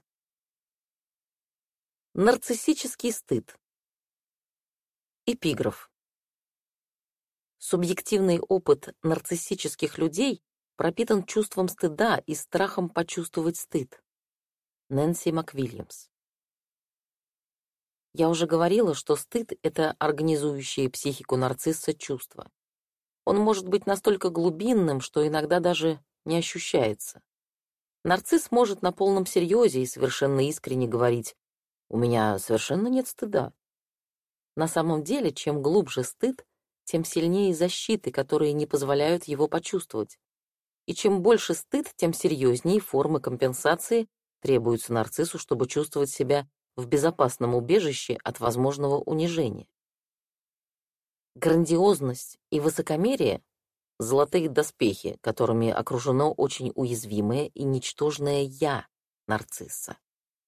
Нарциссический стыд. Эпиграф. Субъективный опыт нарциссических людей пропитан чувством стыда и страхом почувствовать стыд. Нэнси МакВильямс. Я уже говорила, что стыд — это организующее психику нарцисса чувство. Он может быть настолько глубинным, что иногда даже не ощущается. Нарцисс может на полном серьезе и совершенно искренне говорить: «У меня совершенно нет стыда». На самом деле, чем глубже стыд, тем сильнее защиты, которые не позволяют его почувствовать. И чем больше стыд, тем серьезнее формы компенсации требуются нарциссу, чтобы чувствовать себя в безопасном убежище от возможного унижения. Грандиозность и высокомерие — золотые доспехи, которыми окружено очень уязвимое и ничтожное «я» нарцисса.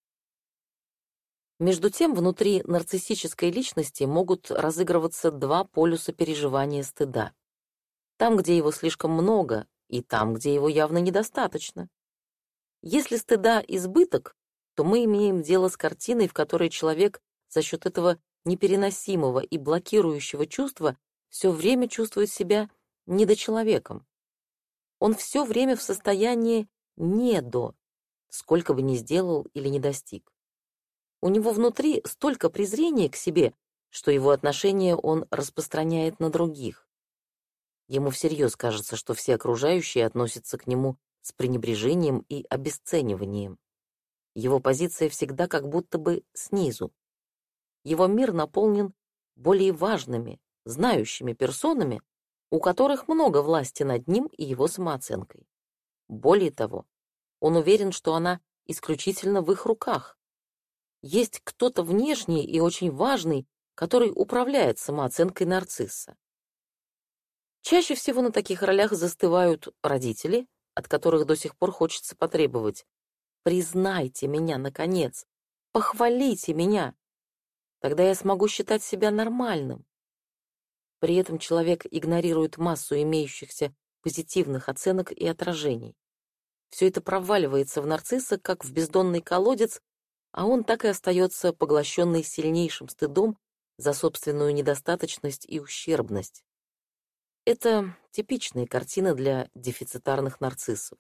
Между тем, внутри нарциссической личности могут разыгрываться два полюса переживания стыда. Там, где его слишком много, и там, где его явно недостаточно. Если стыда избыток, то мы имеем дело с картиной, в которой человек за счет этого непереносимого и блокирующего чувства все время чувствует себя недочеловеком. Он все время в состоянии «недо», сколько бы ни сделал или не достиг. У него внутри столько презрения к себе, что его отношения он распространяет на других. Ему всерьез кажется, что все окружающие относятся к нему с пренебрежением и обесцениванием. Его позиция всегда как будто бы снизу. Его мир наполнен более важными, знающими персонами, у которых много власти над ним и его самооценкой. Более того, он уверен, что она исключительно в их руках. Есть кто-то внешний и очень важный, который управляет самооценкой нарцисса. Чаще всего на таких ролях застывают родители, от которых до сих пор хочется потребовать: «Признайте меня, наконец! Похвалите меня! Тогда я смогу считать себя нормальным». При этом человек игнорирует массу имеющихся позитивных оценок и отражений. Все это проваливается в нарцисса, как в бездонный колодец, а он так и остается поглощенный сильнейшим стыдом за собственную недостаточность и ущербность. Это типичные картины для дефицитарных нарциссов.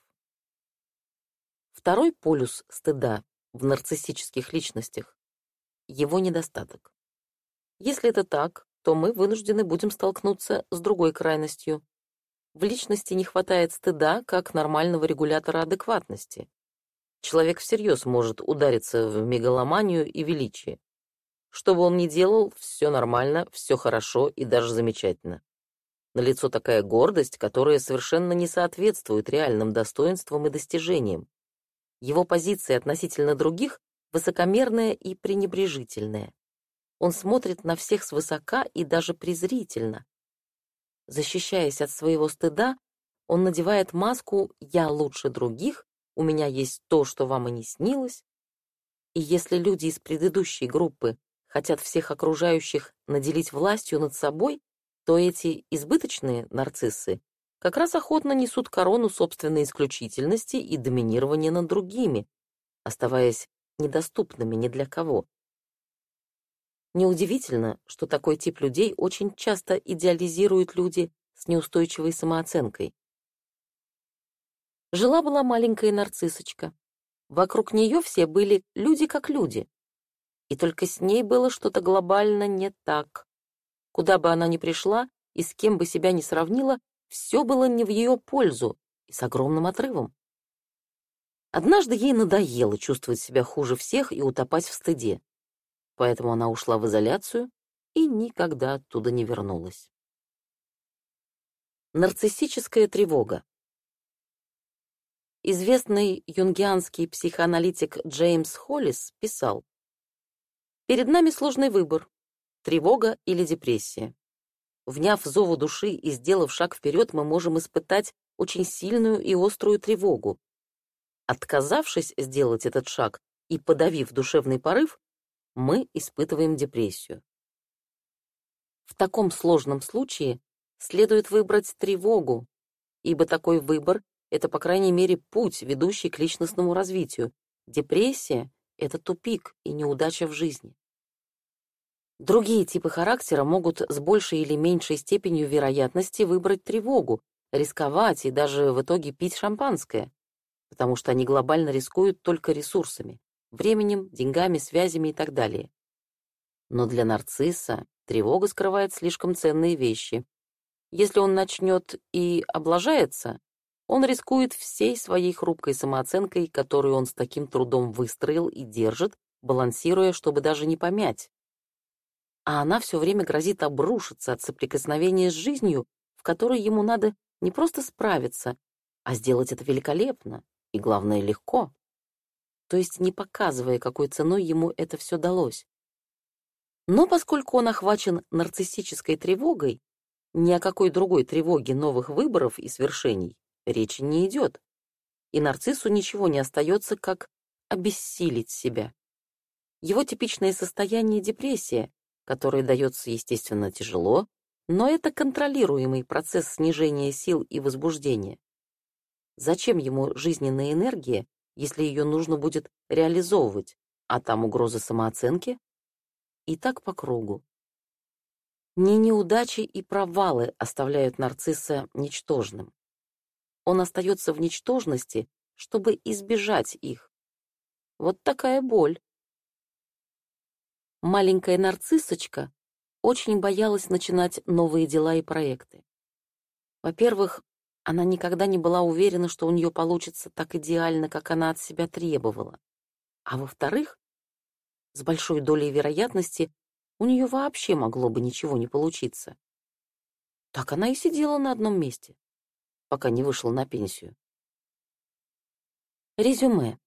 Второй полюс стыда в нарциссических личностях — его недостаток. Если это так, то мы вынуждены будем столкнуться с другой крайностью. В личности не хватает стыда как нормального регулятора адекватности. Человек всерьез может удариться в мегаломанию и величие. Что бы он ни делал, все нормально, все хорошо и даже замечательно. Налицо такая гордость, которая совершенно не соответствует реальным достоинствам и достижениям. Его позиция относительно других высокомерная и пренебрежительная. Он смотрит на всех свысока и даже презрительно. Защищаясь от своего стыда, он надевает маску «я лучше других», «у меня есть то, что вам и не снилось». И если люди из предыдущей группы хотят всех окружающих наделить властью над собой, то эти избыточные нарциссы как раз охотно несут корону собственной исключительности и доминирования над другими, оставаясь недоступными ни для кого. Неудивительно, что такой тип людей очень часто идеализируют люди с неустойчивой самооценкой. Жила-была маленькая нарциссочка. Вокруг нее все были люди как люди. И только с ней было что-то глобально не так. Куда бы она ни пришла и с кем бы себя ни сравнила, все было не в ее пользу и с огромным отрывом. Однажды ей надоело чувствовать себя хуже всех и утопать в стыде. Поэтому она ушла в изоляцию и никогда оттуда не вернулась. Нарциссическая тревога. Известный юнгианский психоаналитик Джеймс Холлис писал: «Перед нами сложный выбор — тревога или депрессия. Вняв зову души и сделав шаг вперед, мы можем испытать очень сильную и острую тревогу. Отказавшись сделать этот шаг и подавив душевный порыв, мы испытываем депрессию. В таком сложном случае следует выбрать тревогу, ибо такой выбор — это, по крайней мере, путь, ведущий к личностному развитию. Депрессия — это тупик и неудача в жизни». Другие типы характера могут с большей или меньшей степенью вероятности выбрать тревогу, рисковать и даже в итоге пить шампанское, потому что они глобально рискуют только ресурсами, временем, деньгами, связями и так далее. Но для нарцисса тревога скрывает слишком ценные вещи. Если он начнет и облажается, он рискует всей своей хрупкой самооценкой, которую он с таким трудом выстроил и держит, балансируя, чтобы даже не помять. А она все время грозит обрушиться от соприкосновения с жизнью, в которой ему надо не просто справиться, а сделать это великолепно и, главное, легко. То есть не показывая, какой ценой ему это все далось. Но поскольку он охвачен нарциссической тревогой, ни о какой другой тревоге новых выборов и свершений речи не идет. И нарциссу ничего не остается, как обессилить себя. Его типичное состояние — депрессия, которое дается, естественно, тяжело, но это контролируемый процесс снижения сил и возбуждения. Зачем ему жизненная энергия, если ее нужно будет реализовывать, а там угроза самооценки? И так по кругу. Не неудачи и провалы оставляют нарцисса ничтожным. Он остается в ничтожности, чтобы избежать их. Вот такая боль. Маленькая нарциссочка очень боялась начинать новые дела и проекты. Во-первых, она никогда не была уверена, что у нее получится так идеально, как она от себя требовала. А во-вторых, с большой долей вероятности у нее вообще могло бы ничего не получиться. Так она и сидела на одном месте, пока не вышла на пенсию. Резюме.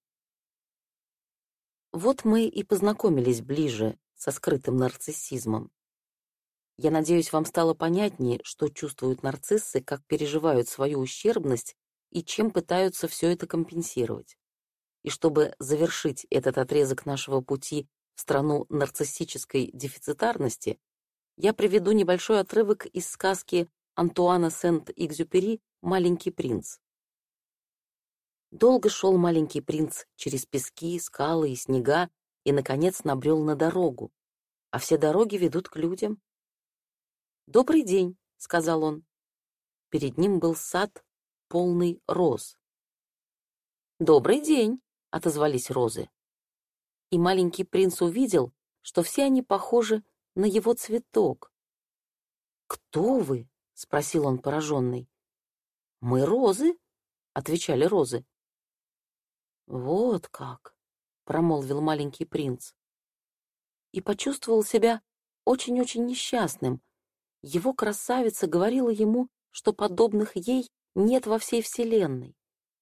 Вот мы и познакомились ближе со скрытым нарциссизмом. Я надеюсь, вам стало понятнее, что чувствуют нарциссы, как переживают свою ущербность и чем пытаются все это компенсировать. И чтобы завершить этот отрезок нашего пути в страну нарциссической дефицитарности, я приведу небольшой отрывок из сказки Антуана Сент-Экзюпери «Маленький принц». Долго шел маленький принц через пески, скалы и снега и, наконец, набрел на дорогу, а все дороги ведут к людям. «Добрый день», — сказал он. Перед ним был сад, полный роз. «Добрый день», — отозвались розы. И маленький принц увидел, что все они похожи на его цветок. «Кто вы?» — спросил он пораженный. «Мы розы», — отвечали розы. «Вот как», — промолвил маленький принц. И почувствовал себя очень-очень несчастным. Его красавица говорила ему, что подобных ей нет во всей вселенной.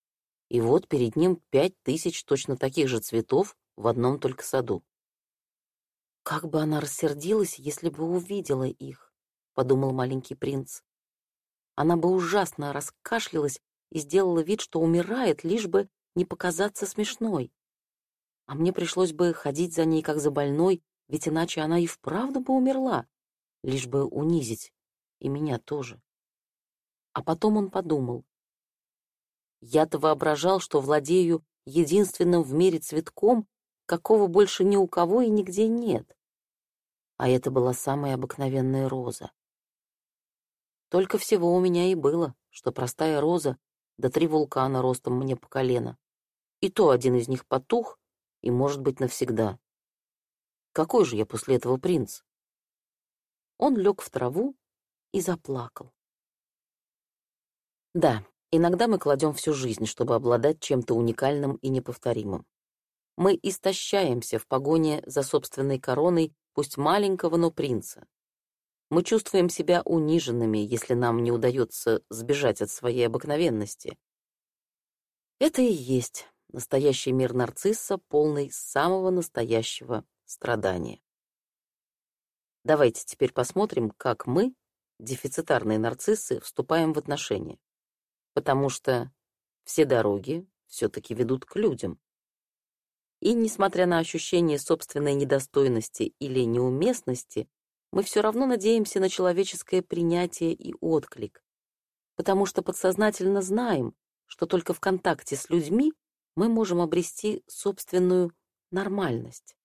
И вот перед ним пять тысяч точно таких же цветов в одном только саду. «Как бы она рассердилась, если бы увидела их», — подумал маленький принц. «Она бы ужасно раскашлялась и сделала вид, что умирает, лишь бы не показаться смешной. А мне пришлось бы ходить за ней, как за больной, ведь иначе она и вправду бы умерла, лишь бы унизить и меня тоже». А потом он подумал: «Я-то воображал, что владею единственным в мире цветком, какого больше ни у кого и нигде нет. А это была самая обыкновенная роза. Только всего у меня и было, что простая роза, да три вулкана ростом мне по колено. И то один из них потух, и, может быть, навсегда. Какой же я после этого принц?» Он лег в траву и заплакал. Да, иногда мы кладем всю жизнь, чтобы обладать чем-то уникальным и неповторимым. Мы истощаемся в погоне за собственной короной, пусть маленького, но принца. Мы чувствуем себя униженными, если нам не удается сбежать от своей обыкновенности. Это и есть настоящий мир нарцисса, полный самого настоящего страдания. Давайте теперь посмотрим, как мы, дефицитарные нарциссы, вступаем в отношения. Потому что все дороги все-таки ведут к людям. И, несмотря на ощущение собственной недостойности или неуместности, мы все равно надеемся на человеческое принятие и отклик, потому что подсознательно знаем, что только в контакте с людьми мы можем обрести собственную нормальность.